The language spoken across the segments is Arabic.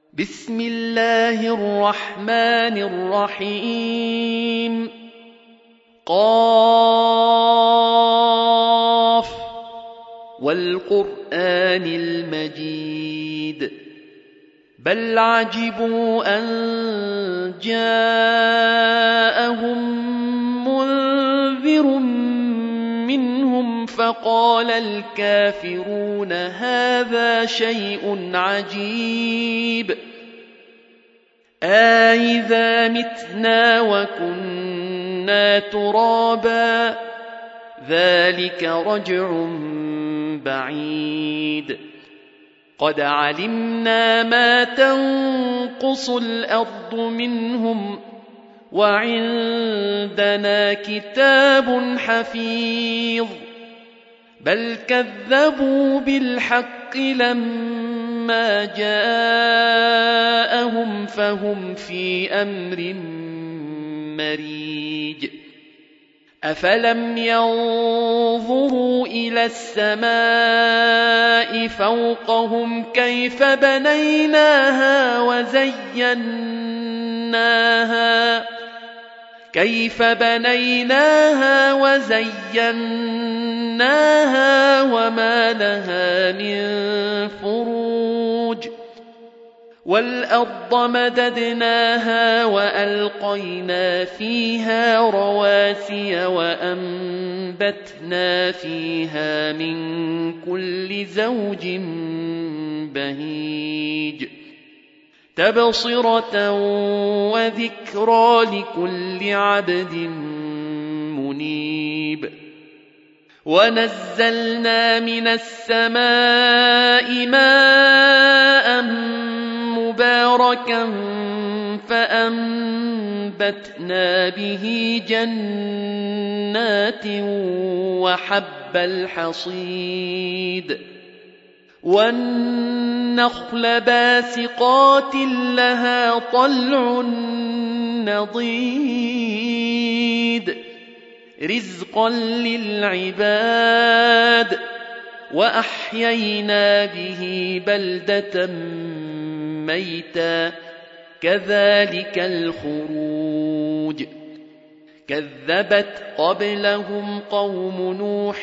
بسم الله الرحمن الرحيم قاف والقرآن المجيد بل عجبوا أن جاءهم منذر منهم فقال الكافرون هذا شيء عجيب أإذا متنا وكنا ترابا ذلك رجع بعيد قد علمنا ما تنقص الأرض منهم وعندنا كتاب حفيظ بل كذبوا بالحق لما جاءهم فهم في أمر مريج أفلم ينظروا إلى السماء فوقهم كيف بنيناها وزيناها وما لها من فروج والأرض مددناها وألقينا فيها رواسي وأنبتنا فيها من كل زوج بهيج تبصرة وذكرى لكل عبد منيب ونزلنا من السماء ماء مباركا فأنبتنا به جنات وحب الحصيد والنخل باسقات لها طلع نضيد رزقا للعباد وأحيينا به بلدة ميتا كذلك الخروج كذبت قبلهم قوم نوح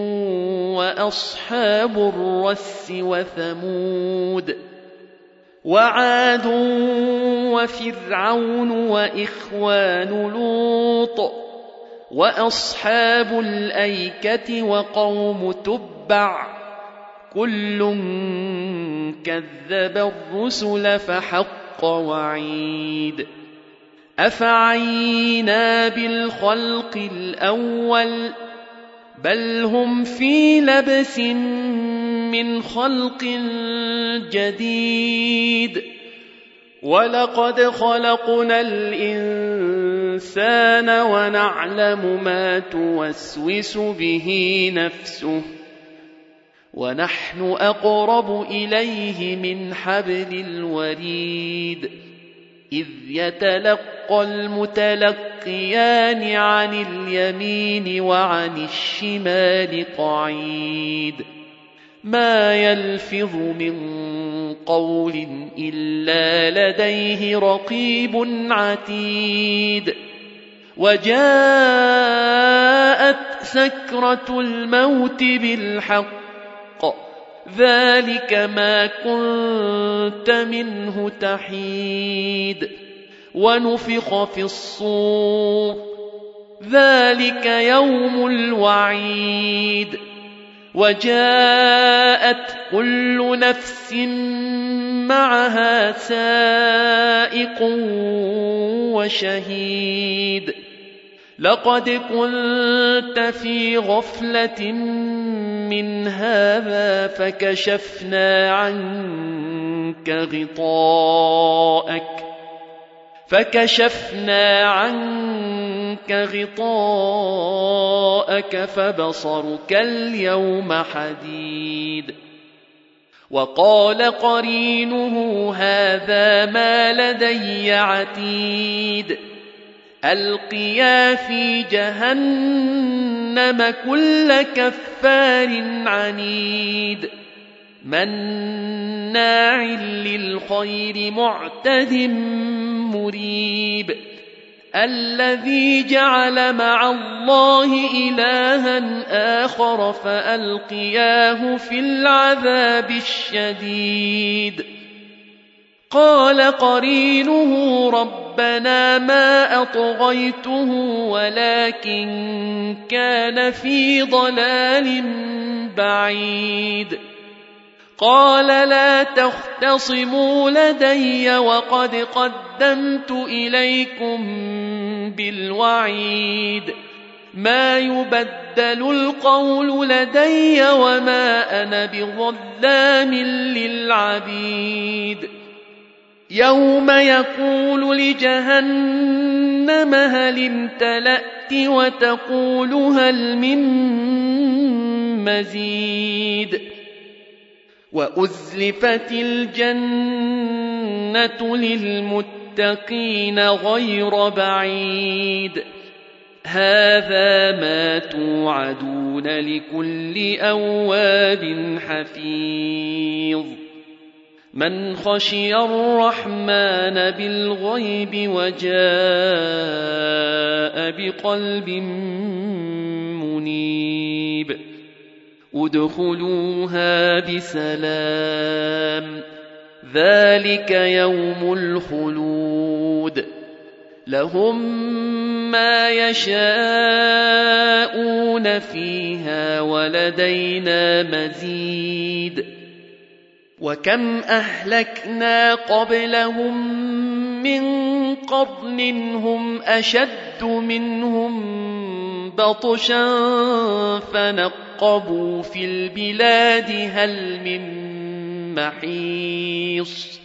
وأصحاب الرس وثمود وعاد وفرعون وإخوان لوط وأصحاب الأيكة وقوم تبع كل كذب الرسل فحق وعيد أفعينا بالخلق الأول بل هم في لبس من خلق جديد ولقد خلقنا الإنسان ونعلم ما توسوس به نفسه ونحن أقرب إليه من حبل الوريد إذ يتلقى المتلقيان عن اليمين وعن الشمال قعيد ما يلفظ من قول إلا لديه رقيب عتيد وجاءت سكرة الموت بالحق ذلك ما كنت منه تحيد ونفخ في الصور ذلك يوم الوعيد وجاءت كل نفس معها سائق وشهيد لقد كنت في غفلة من هذا فكشفنا عنك غطاءك فبصرك اليوم حديد وقال قرينه هذا ما لدي عتيد ألقيا في جهنم كل كفار عنيد مناع للخير معتد مريب الذي جعل مع الله إلها آخر فألقياه في العذاب الشديد قال قرينه ربنا ما أطغيته ولكن كان في ضلال بعيد قال لا تختصموا لدي وقد قدمت إليكم بالوعيد ما يبدل القول لدي وما أنا بظلام للعبيد يوم يقول لجهنم هل امتلأت وتقول هل من مزيد وأزلفت الجنة للمتقين غير بعيد هذا ما توعدون لكل أواب حفيظ من خشي الرحمن بالغيب وجاء بقلب منيب ادخلوها بسلام ذلك يوم الخلود لهم ما يشاءون فيها ولدينا مزيد وكم أهلكنا قبلهم من قرن هم أشد منهم بطشا فنقبوا في البلاد هل من محيص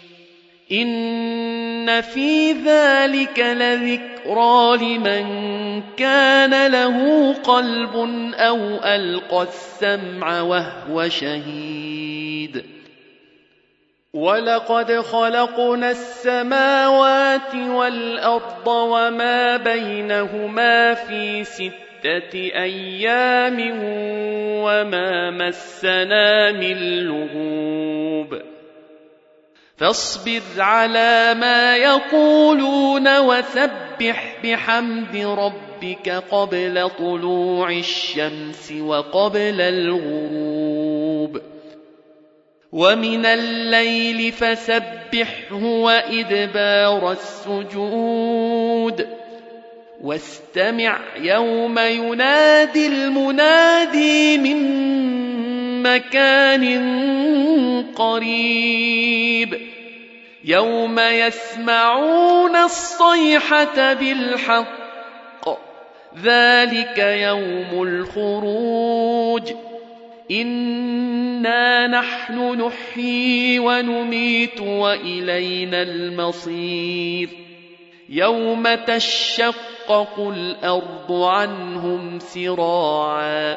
إن في ذلك لذكرى لمن كان له قلب أو ألقى السمع وهو شهيد ولقد خلقنا السماوات والأرض وما بينهما في 6 أيام وما مسنا من لغوب فاصبر على ما يقولون وسبح بحمد ربك قبل طلوع الشمس وقبل الغروب ومن الليل فسبحه وإدبار السجود واستمع يوم ينادي المنادي من مكان قريب يوم يسمعون الصيحة بالحق ذلك يوم الخروج إنا نحن نحيي ونميت وإلينا المصير يوم تشقق الأرض عنهم سراعا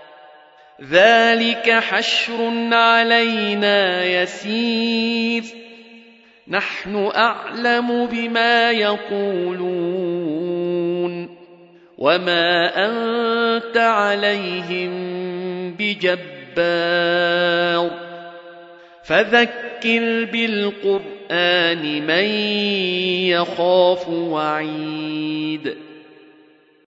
ذلك حشر علينا يسير نحن أعلم بما يقولون وما أنت عليهم بجبار فذكر بالقرآن من يخاف وعيد